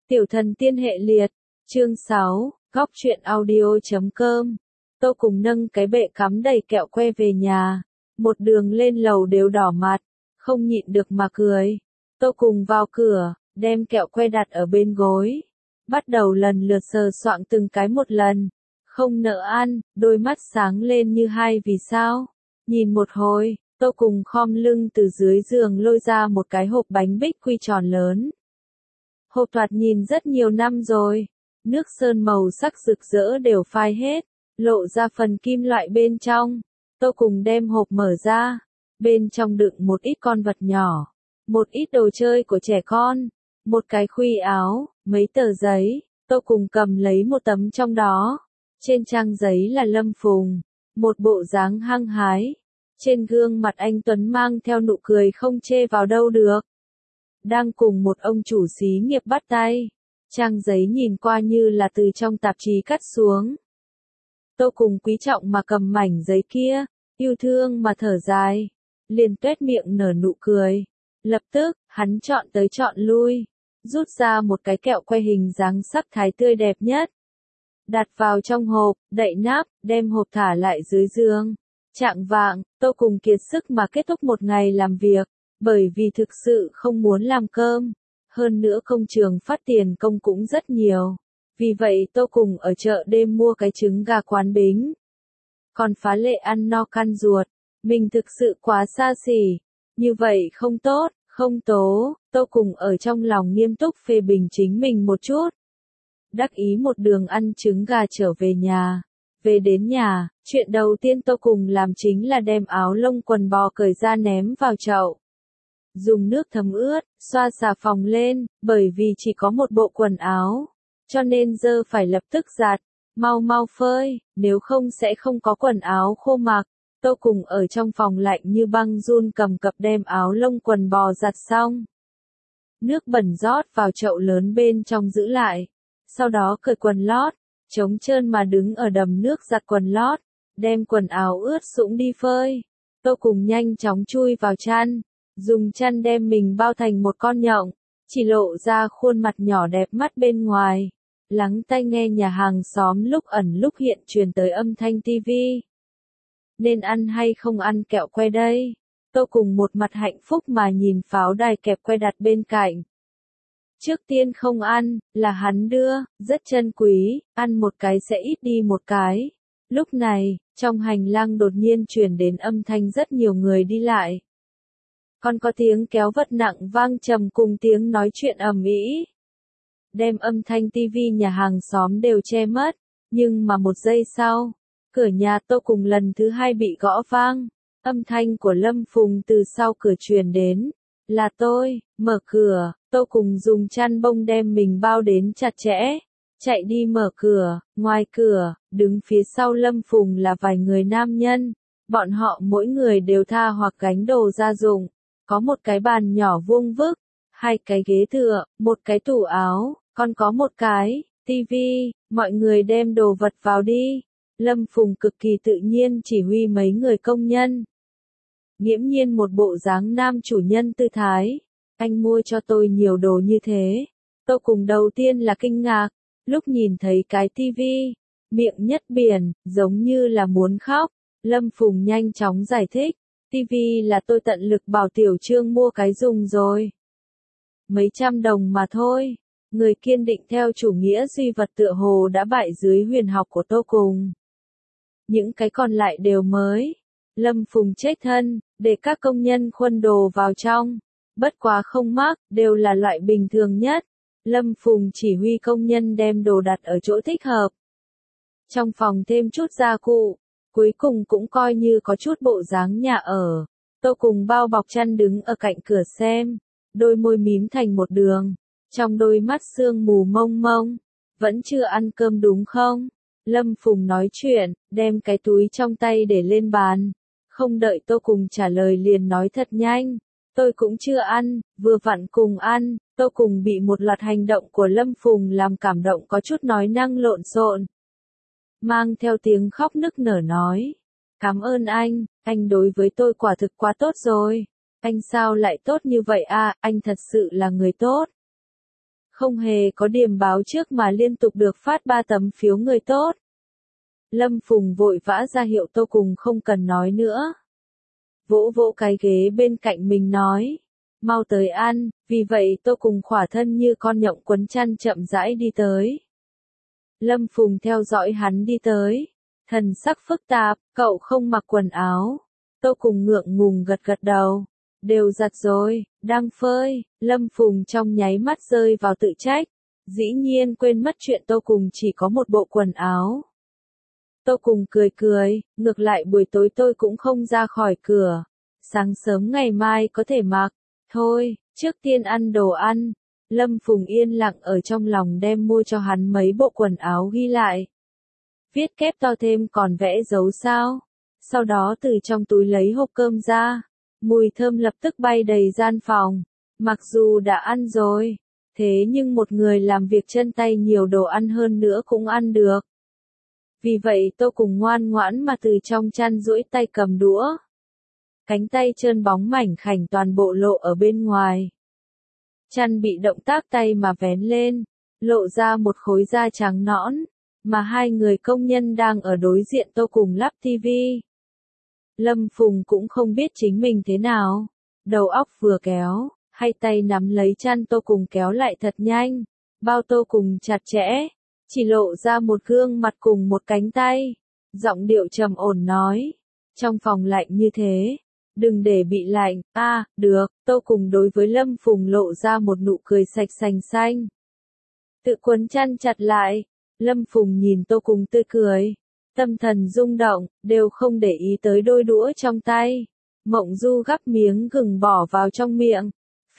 Tiểu thần tiên hệ liệt, chương 6, góc truyện audio.com. Tô cùng nâng cái bệ cắm đầy kẹo que về nhà, một đường lên lầu đều đỏ mặt, không nhịn được mà cười. Tô cùng vào cửa, đem kẹo que đặt ở bên gối, bắt đầu lần lượt sờ soạng từng cái một lần, không nỡ ăn, đôi mắt sáng lên như hai vì sao. Nhìn một hồi, Tô cùng khom lưng từ dưới giường lôi ra một cái hộp bánh bích quy tròn lớn. Hộp thoạt nhìn rất nhiều năm rồi, nước sơn màu sắc rực rỡ đều phai hết, lộ ra phần kim loại bên trong. Tô cùng đem hộp mở ra, bên trong đựng một ít con vật nhỏ, một ít đồ chơi của trẻ con, một cái khuy áo, mấy tờ giấy. Tô cùng cầm lấy một tấm trong đó, trên trang giấy là Lâm Phùng, một bộ dáng hăng hái, trên gương mặt anh Tuấn mang theo nụ cười không chê vào đâu được. Đang cùng một ông chủ xí nghiệp bắt tay, trang giấy nhìn qua như là từ trong tạp chí cắt xuống. Tô cùng quý trọng mà cầm mảnh giấy kia, yêu thương mà thở dài, liền tuét miệng nở nụ cười. Lập tức, hắn chọn tới chọn lui, rút ra một cái kẹo que hình dáng sắc thái tươi đẹp nhất. Đặt vào trong hộp, đậy nắp, đem hộp thả lại dưới giường. Chạng vạng, Tô cùng kiệt sức mà kết thúc một ngày làm việc, bởi vì thực sự không muốn làm cơm. Hơn nữa công trường phát tiền công cũng rất nhiều. Vì vậy Tô cùng ở chợ đêm mua cái trứng gà quán bính. Còn phá lệ ăn no căn ruột, mình thực sự quá xa xỉ. Như vậy không tốt, không tố. Tô cùng ở trong lòng nghiêm túc phê bình chính mình một chút. Đắc ý một đường ăn trứng gà trở về nhà. Về đến nhà, chuyện đầu tiên Tô cùng làm chính là đem áo lông quần bò cởi ra ném vào chậu. Dùng nước thấm ướt, xoa xà phòng lên, bởi vì chỉ có một bộ quần áo, cho nên giờ phải lập tức giặt, mau mau phơi, nếu không sẽ không có quần áo khô mặc. Tô cùng ở trong phòng lạnh như băng run cầm cập đem áo lông quần bò giặt xong. Nước bẩn rót vào chậu lớn bên trong giữ lại, sau đó cởi quần lót, trống trơn mà đứng ở đầm nước giặt quần lót, đem quần áo ướt sũng đi phơi. Tô cùng nhanh chóng chui vào chăn, dùng chăn đem mình bao thành một con nhộng, chỉ lộ ra khuôn mặt nhỏ đẹp mắt bên ngoài. Lắng tai nghe nhà hàng xóm lúc ẩn lúc hiện truyền tới âm thanh tivi. Nên ăn hay không ăn kẹo que đây? Tô cùng một mặt hạnh phúc mà nhìn pháo đài kẹp que đặt bên cạnh. Trước tiên không ăn, là hắn đưa, rất chân quý, ăn một cái sẽ ít đi một cái. Lúc này, trong hành lang đột nhiên truyền đến âm thanh rất nhiều người đi lại. Còn có tiếng kéo vật nặng vang trầm cùng tiếng nói chuyện ầm ĩ. Đem âm thanh tivi nhà hàng xóm đều che mất, nhưng mà một giây sau, cửa nhà Tô cùng lần thứ hai bị gõ vang. Âm thanh của Lâm Phùng từ sau cửa truyền đến. Là tôi, mở cửa. Tô cùng dùng chăn bông đem mình bao đến chặt chẽ, chạy đi mở cửa. Ngoài cửa, đứng phía sau Lâm Phùng là vài người nam nhân, bọn họ mỗi người đều tha hoặc gánh đồ gia dụng, có một cái bàn nhỏ vuông vức, hai cái ghế tựa, một cái tủ áo, còn có một cái tivi. Mọi người đem đồ vật vào đi. Lâm Phùng cực kỳ tự nhiên chỉ huy mấy người công nhân, nghiễm nhiên một bộ dáng nam chủ nhân tư thái. Anh mua cho tôi nhiều đồ như thế. Tô cùng đầu tiên là kinh ngạc, lúc nhìn thấy cái tivi, miệng nhất biển, giống như là muốn khóc. Lâm Phùng nhanh chóng giải thích, tivi là tôi tận lực bảo Tiểu Trương mua cái dùng rồi. Mấy trăm đồng mà thôi. Người kiên định theo chủ nghĩa duy vật tựa hồ đã bại dưới huyền học của Tô cùng. Những cái còn lại đều mới. Lâm Phùng chết thân, để các công nhân khuân đồ vào trong. Bất quá không mắc, đều là loại bình thường nhất. Lâm Phùng chỉ huy công nhân đem đồ đặt ở chỗ thích hợp. Trong phòng thêm chút gia cụ, cuối cùng cũng coi như có chút bộ dáng nhà ở. Tô cùng bao bọc chăn đứng ở cạnh cửa xem, đôi môi mím thành một đường, trong đôi mắt sương mù mông mông. Vẫn chưa ăn cơm đúng không? Lâm Phùng nói chuyện, đem cái túi trong tay để lên bàn. Không đợi Tô cùng trả lời liền nói thật nhanh. Tôi cũng chưa ăn, vừa vặn cùng ăn. Tô cùng bị một loạt hành động của Lâm Phùng làm cảm động có chút nói năng lộn xộn. Mang theo tiếng khóc nức nở nói. Cảm ơn anh đối với tôi quả thực quá tốt rồi. Anh sao lại tốt như vậy à, anh thật sự là người tốt. Không hề có điểm báo trước mà liên tục được phát 3 tấm phiếu người tốt. Lâm Phùng vội vã ra hiệu Tô Cùng không cần nói nữa. Vỗ vỗ cái ghế bên cạnh mình nói. Mau tới ăn, vì vậy Tô Cùng khỏa thân như con nhộng quấn chăn chậm rãi đi tới. Lâm Phùng theo dõi hắn đi tới. Thần sắc phức tạp, cậu không mặc quần áo. Tô Cùng ngượng ngùng gật gật đầu. Đều giặt rồi, đang phơi. Lâm Phùng trong nháy mắt rơi vào tự trách. Dĩ nhiên quên mất chuyện Tô Cùng chỉ có một bộ quần áo. Tô Cùng cười cười, ngược lại buổi tối tôi cũng không ra khỏi cửa. Sáng sớm ngày mai có thể mặc. Thôi, trước tiên ăn đồ ăn. Lâm Phùng yên lặng ở trong lòng đem mua cho hắn mấy bộ quần áo ghi lại. Viết kép to thêm còn vẽ dấu sao. Sau đó từ trong túi lấy hộp cơm ra. Mùi thơm lập tức bay đầy gian phòng. Mặc dù đã ăn rồi, thế nhưng một người làm việc chân tay nhiều đồ ăn hơn nữa cũng ăn được. Vì vậy Tô Cùng ngoan ngoãn mà từ trong chăn duỗi tay cầm đũa. Cánh tay trơn bóng mảnh khảnh toàn bộ lộ ở bên ngoài. Chăn bị động tác tay mà vén lên, lộ ra một khối da trắng nõn, mà hai người công nhân đang ở đối diện Tô Cùng lắp tivi. Lâm Phùng cũng không biết chính mình thế nào, đầu óc vừa kéo, hai tay nắm lấy chăn Tô Cùng kéo lại thật nhanh, bao Tô Cùng chặt chẽ, chỉ lộ ra một gương mặt cùng một cánh tay, giọng điệu trầm ổn nói, trong phòng lạnh như thế, đừng để bị lạnh, được, Tô Cùng đối với Lâm Phùng lộ ra một nụ cười sạch sành xanh. Tự quấn chăn chặt lại, Lâm Phùng nhìn Tô Cùng tươi cười. Tâm thần rung động, đều không để ý tới đôi đũa trong tay. Mộng Du gắp miếng gừng bỏ vào trong miệng.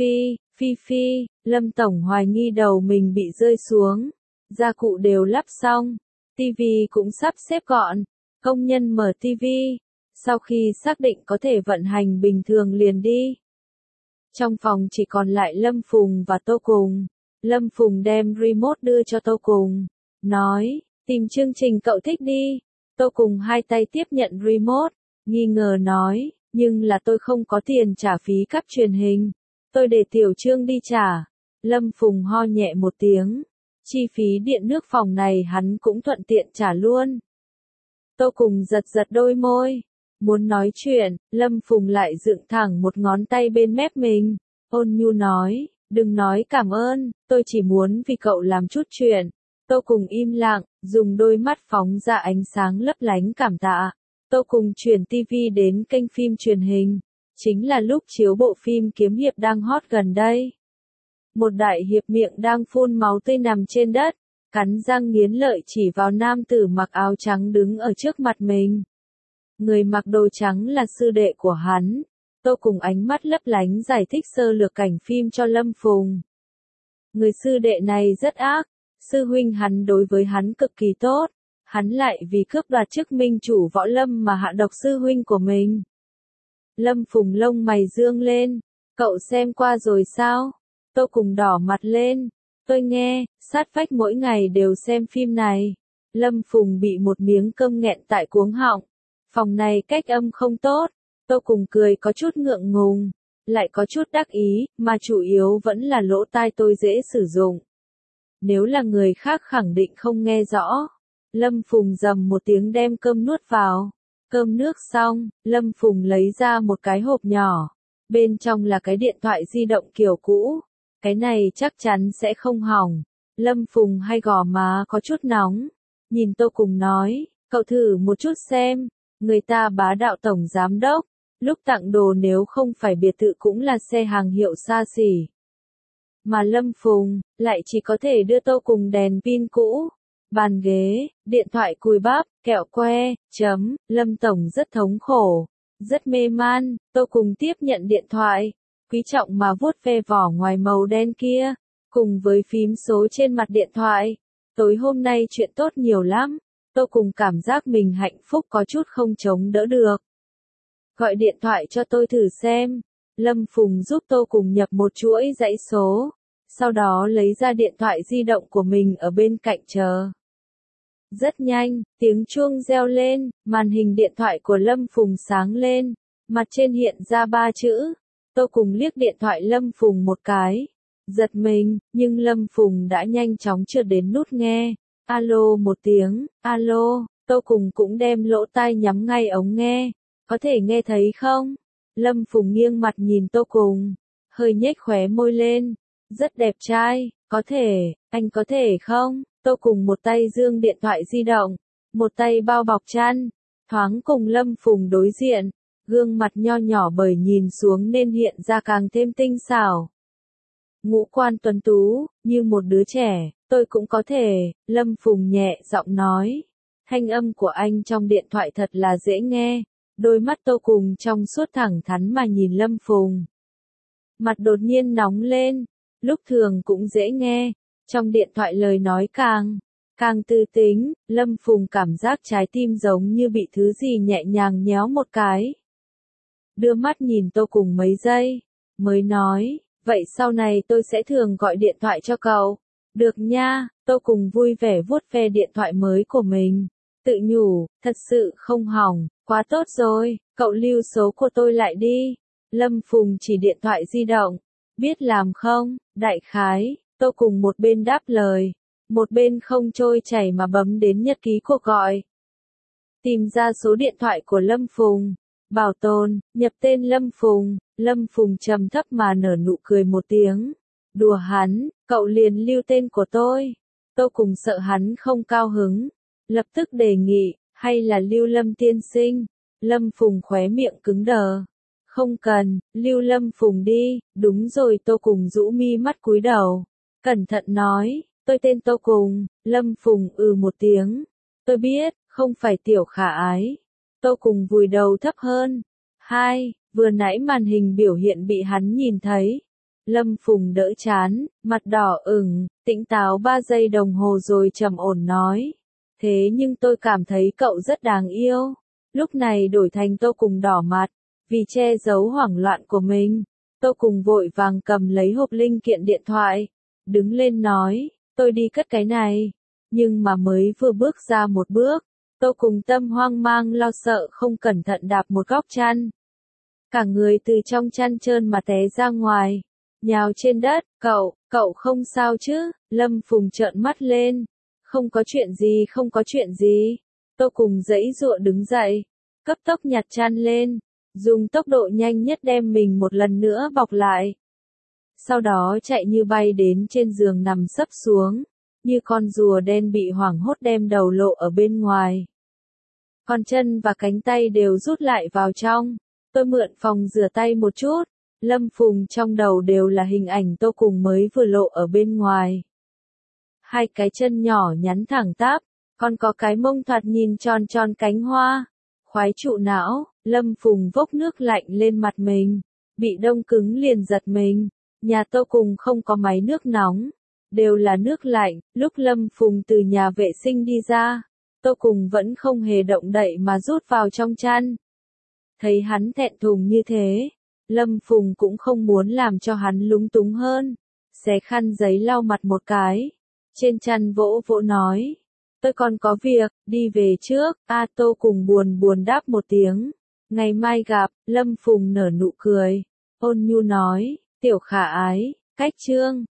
Phi, Lâm Tổng hoài nghi đầu mình bị rơi xuống. Gia cụ đều lắp xong. Tivi cũng sắp xếp gọn. Công nhân mở tivi. Sau khi xác định có thể vận hành bình thường liền đi. Trong phòng chỉ còn lại Lâm Phùng và Tô Cùng. Lâm Phùng đem remote đưa cho Tô Cùng. Nói, tìm chương trình cậu thích đi. Tô Cùng hai tay tiếp nhận remote, nghi ngờ nói, nhưng là tôi không có tiền trả phí cáp truyền hình. Tôi để Tiểu Trương đi trả. Lâm Phùng ho nhẹ một tiếng. Chi phí điện nước phòng này hắn cũng thuận tiện trả luôn. Tô Cùng giật đôi môi. Muốn nói chuyện, Lâm Phùng lại dựng thẳng một ngón tay bên mép mình. Ôn nhu nói, đừng nói cảm ơn, tôi chỉ muốn vì cậu làm chút chuyện. Tô Cùng im lặng, dùng đôi mắt phóng ra ánh sáng lấp lánh cảm tạ. Tô Cùng chuyển tivi đến kênh phim truyền hình. Chính là lúc chiếu bộ phim kiếm hiệp đang hot gần đây. Một đại hiệp miệng đang phun máu tươi nằm trên đất, cắn răng nghiến lợi chỉ vào nam tử mặc áo trắng đứng ở trước mặt mình. Người mặc đồ trắng là sư đệ của hắn. Tô Cùng ánh mắt lấp lánh giải thích sơ lược cảnh phim cho Lâm Phùng. Người sư đệ này rất ác. Sư huynh hắn đối với hắn cực kỳ tốt, hắn lại vì cướp đoạt chức minh chủ võ lâm mà hạ độc sư huynh của mình. Lâm Phùng lông mày dương lên, cậu xem qua rồi sao? Tô Cùng đỏ mặt lên, tôi nghe, sát vách mỗi ngày đều xem phim này. Lâm Phùng bị một miếng cơm nghẹn tại cuống họng, phòng này cách âm không tốt, Tô Cùng cười có chút ngượng ngùng, lại có chút đắc ý, mà chủ yếu vẫn là lỗ tai tôi dễ sử dụng. Nếu là người khác khẳng định không nghe rõ. Lâm Phùng rầm một tiếng đem cơm nuốt vào. Cơm nước xong, Lâm Phùng lấy ra một cái hộp nhỏ. Bên trong là cái điện thoại di động kiểu cũ. Cái này chắc chắn sẽ không hỏng. Lâm Phùng hay gò má có chút nóng. Nhìn Tô Cùng nói, cậu thử một chút xem. Người ta bá đạo tổng giám đốc. Lúc tặng đồ nếu không phải biệt thự cũng là xe hàng hiệu xa xỉ. Mà Lâm Phùng, lại chỉ có thể đưa Tô Cùng đèn pin cũ, bàn ghế, điện thoại cùi bắp, kẹo que, Lâm Tổng rất thống khổ, rất mê man, Tô Cùng tiếp nhận điện thoại, quý trọng mà vuốt ve vỏ ngoài màu đen kia, cùng với phím số trên mặt điện thoại. Tối hôm nay chuyện tốt nhiều lắm, Tô Cùng cảm giác mình hạnh phúc có chút không chống đỡ được. Gọi điện thoại cho tôi thử xem. Lâm Phùng giúp Tô Cùng nhập một chuỗi dãy số. Sau đó lấy ra điện thoại di động của mình ở bên cạnh chờ. Rất nhanh, tiếng chuông reo lên, màn hình điện thoại của Lâm Phùng sáng lên, mặt trên hiện ra 3 chữ. Tô Cùng liếc điện thoại Lâm Phùng một cái, Giật mình, nhưng Lâm Phùng đã nhanh chóng trượt đến nút nghe. Alo một tiếng, alo, Tô Cùng cũng đem lỗ tai nhắm ngay ống nghe. Có thể nghe thấy không? Lâm Phùng nghiêng mặt nhìn Tô Cùng, hơi nhếch khóe môi lên. Rất đẹp trai, có thể, anh có thể không? Tô Cùng một tay giương điện thoại di động, một tay bao bọc chăn, thoáng cùng Lâm Phùng đối diện, gương mặt nho nhỏ bởi nhìn xuống nên hiện ra càng thêm tinh xảo. Ngũ quan tuấn tú, như một đứa trẻ, tôi cũng có thể, Lâm Phùng nhẹ giọng nói. Thanh âm của anh trong điện thoại thật là dễ nghe, đôi mắt Tô Cùng trong suốt thẳng thắn mà nhìn Lâm Phùng. Mặt đột nhiên nóng lên, lúc thường cũng dễ nghe, trong điện thoại lời nói càng tư tính, Lâm Phùng cảm giác trái tim giống như bị thứ gì nhẹ nhàng nhéo một cái. Đưa mắt nhìn Tô Cùng mấy giây, mới nói, vậy sau này tôi sẽ thường gọi điện thoại cho cậu. Được nha, Tô Cùng vui vẻ vuốt ve điện thoại mới của mình. Tự nhủ, thật sự không hỏng, quá tốt rồi, cậu lưu số của tôi lại đi. Lâm Phùng chỉ điện thoại di động, biết làm không, đại khái, Tô Cùng một bên đáp lời, một bên không trôi chảy mà bấm đến nhật ký cuộc gọi. Tìm ra số điện thoại của Lâm Phùng, bảo tồn, nhập tên Lâm Phùng trầm thấp mà nở nụ cười một tiếng. Đùa hắn, cậu liền lưu tên của tôi. Tô Cùng sợ hắn không cao hứng, lập tức đề nghị, hay là lưu Lâm tiên sinh. Lâm Phùng khóe miệng cứng đờ. Không cần, lưu Lâm Phùng đi, đúng rồi. Tô Cùng rũ mi mắt cúi đầu, cẩn thận nói, tôi tên Tô Cùng. Lâm Phùng một tiếng, tôi biết, không phải Tiểu Khả Ái. Tô Cùng vùi đầu thấp hơn. Vừa nãy màn hình biểu hiện bị hắn nhìn thấy. Lâm Phùng đỡ chán, mặt đỏ ửng, tỉnh táo 3 giây đồng hồ rồi trầm ổn nói. Thế nhưng tôi cảm thấy cậu rất đáng yêu. Lúc này đổi thành Tô Cùng đỏ mặt, vì che giấu hoảng loạn của mình. Tô Cùng vội vàng cầm lấy hộp linh kiện điện thoại, đứng lên nói, tôi đi cất cái này. Nhưng mà mới vừa bước ra một bước, Tô Cùng tâm hoang mang lo sợ không cẩn thận đạp một góc chăn. Cả người từ trong chăn trơn mà té ra ngoài, nhào trên đất. Cậu không sao chứ? Lâm Phùng trợn mắt lên. Không có chuyện gì. Tô Cùng giãy giụa đứng dậy, cấp tốc nhặt chăn lên, dùng tốc độ nhanh nhất đem mình một lần nữa bọc lại. Sau đó chạy như bay đến trên giường nằm sấp xuống, như con rùa đen bị hoảng hốt đem đầu lộ ở bên ngoài. Con chân và cánh tay đều rút lại vào trong. Tôi mượn phòng rửa tay một chút. Lâm Phùng trong đầu đều là hình ảnh Tô Cùng mới vừa lộ ở bên ngoài. Hai cái chân nhỏ nhắn thẳng tắp, còn có cái mông thoạt nhìn tròn tròn cánh hoa. Khoái trụ não, Lâm Phùng vốc nước lạnh lên mặt mình, bị đông cứng liền giật mình. Nhà Tô Cùng không có máy nước nóng, đều là nước lạnh. Lúc Lâm Phùng từ nhà vệ sinh đi ra, Tô Cùng vẫn không hề động đậy mà rút vào trong chăn. Thấy hắn thẹn thùng như thế, Lâm Phùng cũng không muốn làm cho hắn lúng túng hơn, xé khăn giấy lau mặt một cái, trên chăn vỗ vỗ nói, tôi còn có việc, đi về trước. Tô Cùng buồn đáp một tiếng, ngày mai gặp. Lâm Phùng nở nụ cười, ôn nhu nói, Tiểu Khả Ái, cách chương